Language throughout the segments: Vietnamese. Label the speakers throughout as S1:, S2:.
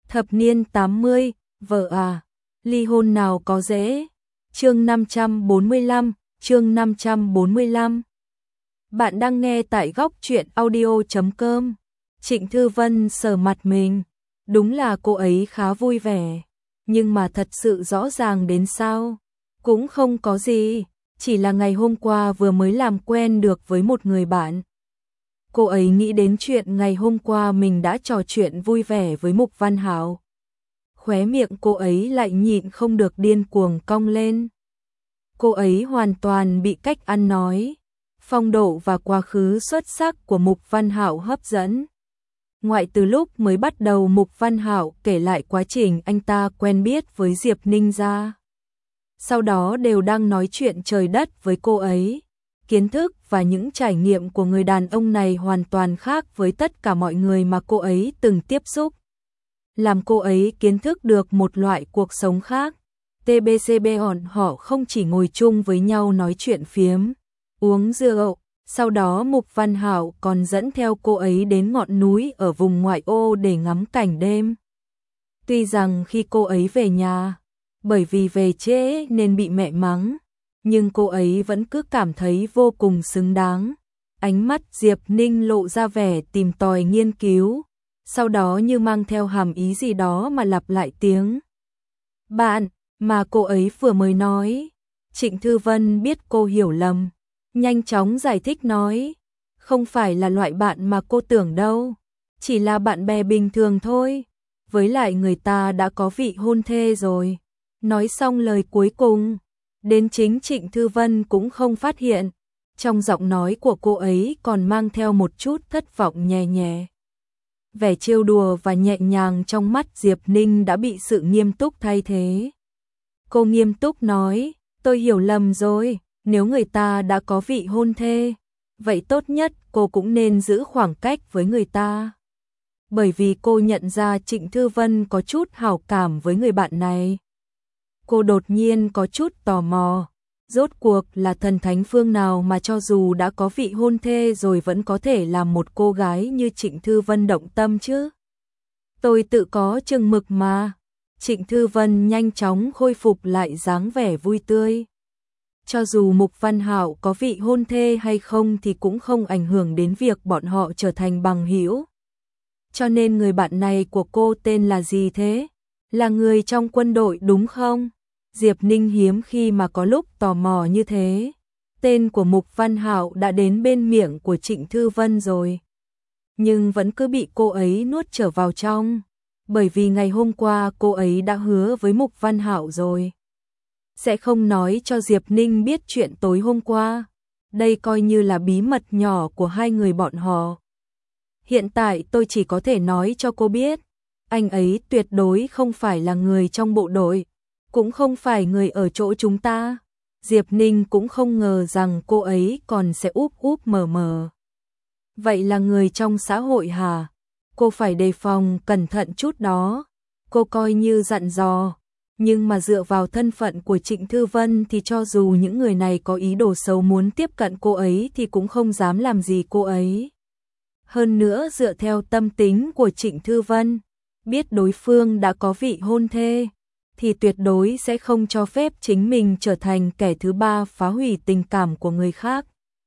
S1: Thập niên 80, vợ à, ly hôn nào có dễ. Chương 545, chương 545. Bạn đang nghe tại góc truyện audio.com. Trịnh Thư Vân sờ mặt mình, đúng là cô ấy khá vui vẻ, nhưng mà thật sự rõ ràng đến sao? Cũng không có gì, chỉ là ngày hôm qua vừa mới làm quen được với một người bạn. Cô ấy nghĩ đến chuyện ngày hôm qua mình đã trò chuyện vui vẻ với Mục Văn Hạo. Khóe miệng cô ấy lại nhịn không được điên cuồng cong lên. Cô ấy hoàn toàn bị cách ăn nói, phong độ và quá khứ xuất sắc của Mục Văn Hạo hấp dẫn. Ngoại từ lúc mới bắt đầu Mục Văn Hạo kể lại quá trình anh ta quen biết với Diệp Ninh ra. Sau đó đều đang nói chuyện trời đất với cô ấy. Kiến thức và những trải nghiệm của người đàn ông này hoàn toàn khác với tất cả mọi người mà cô ấy từng tiếp xúc. Làm cô ấy kiến thức được một loại cuộc sống khác. TBCB họ không chỉ ngồi chung với nhau nói chuyện phiếm, uống rượu, sau đó Mục Văn Hạo còn dẫn theo cô ấy đến ngọn núi ở vùng ngoại ô để ngắm cảnh đêm. Tuy rằng khi cô ấy về nhà, bởi vì về trễ nên bị mẹ mắng, nhưng cô ấy vẫn cứ cảm thấy vô cùng xứng đáng. Ánh mắt Diệp Ninh lộ ra vẻ tìm tòi nghiên cứu, sau đó như mang theo hàm ý gì đó mà lặp lại tiếng bạn mà cô ấy vừa mới nói. Trịnh Thư Vân biết cô hiểu lầm, nhanh chóng giải thích nói, không phải là loại bạn mà cô tưởng đâu, chỉ là bạn bè bình thường thôi, với lại người ta đã có vị hôn thê rồi. Nói xong lời cuối cùng, đến chính Trịnh Thư Vân cũng không phát hiện, trong giọng nói của cô ấy còn mang theo một chút thất vọng nhẹ nhẹ. Vẻ trêu đùa và nhẹ nhàng trong mắt Diệp Ninh đã bị sự nghiêm túc thay thế. Cô nghiêm túc nói, tôi hiểu lầm rồi, nếu người ta đã có vị hôn thê, vậy tốt nhất cô cũng nên giữ khoảng cách với người ta. Bởi vì cô nhận ra Trịnh Thư Vân có chút hảo cảm với người bạn này. Cô đột nhiên có chút tò mò, rốt cuộc là thần thánh phương nào mà cho dù đã có vị hôn thê rồi vẫn có thể làm một cô gái như Trịnh Thư Vân động tâm chứ? Tôi tự có chừng mực mà. Trịnh Thư Vân nhanh chóng khôi phục lại dáng vẻ vui tươi. Cho dù Mục Văn Hạo có vị hôn thê hay không thì cũng không ảnh hưởng đến việc bọn họ trở thành bằng hữu. Cho nên người bạn này của cô tên là gì thế? Là người trong quân đội đúng không? Diệp Ninh hiếm khi mà có lúc tò mò như thế. Tên của Mục Văn Hạo đã đến bên miệng của Trịnh Thư Vân rồi, nhưng vẫn cứ bị cô ấy nuốt trở vào trong, bởi vì ngày hôm qua cô ấy đã hứa với Mục Văn Hạo rồi, sẽ không nói cho Diệp Ninh biết chuyện tối hôm qua. Đây coi như là bí mật nhỏ của hai người bọn họ. Hiện tại tôi chỉ có thể nói cho cô biết, anh ấy tuyệt đối không phải là người trong bộ đội, cũng không phải người ở chỗ chúng ta. Diệp Ninh cũng không ngờ rằng cô ấy còn sẽ úp úp mở mở. Vậy là người trong xã hội hả? Cô phải đề phòng cẩn thận chút đó. Cô coi như dặn dò, nhưng mà dựa vào thân phận của Trịnh Thư Vân thì cho dù những người này có ý đồ xấu muốn tiếp cận cô ấy thì cũng không dám làm gì cô ấy. Hơn nữa dựa theo tâm tính của Trịnh Thư Vân, biết đối phương đã có vị hôn thê, thì tuyệt đối sẽ không cho phép chính mình trở thành kẻ thứ ba phá hủy tình cảm của người khác.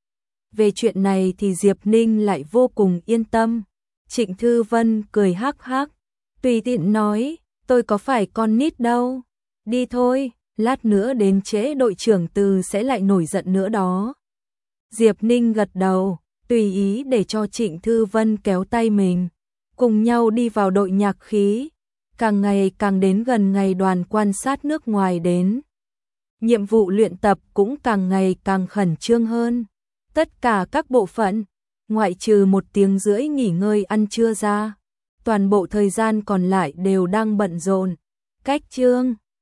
S1: Về chuyện này thì Diệp Ninh lại vô cùng yên tâm. Trịnh Thư Vân cười hắc hắc, tùy tiện nói, tôi có phải con nít đâu. Đi thôi, lát nữa đến trễ đội trưởng Từ sẽ lại nổi giận nữa đó. Diệp Ninh gật đầu, tùy ý để cho Trịnh Thư Vân kéo tay mình, cùng nhau đi vào đội nhạc khí. Càng ngày càng đến gần ngày đoàn quan sát nước ngoài đến, nhiệm vụ luyện tập cũng càng ngày càng khẩn trương hơn. Tất cả các bộ phận, ngoại trừ 1 tiếng rưỡi nghỉ ngơi ăn trưa ra, toàn bộ thời gian còn lại đều đang bận rộn. Cách chương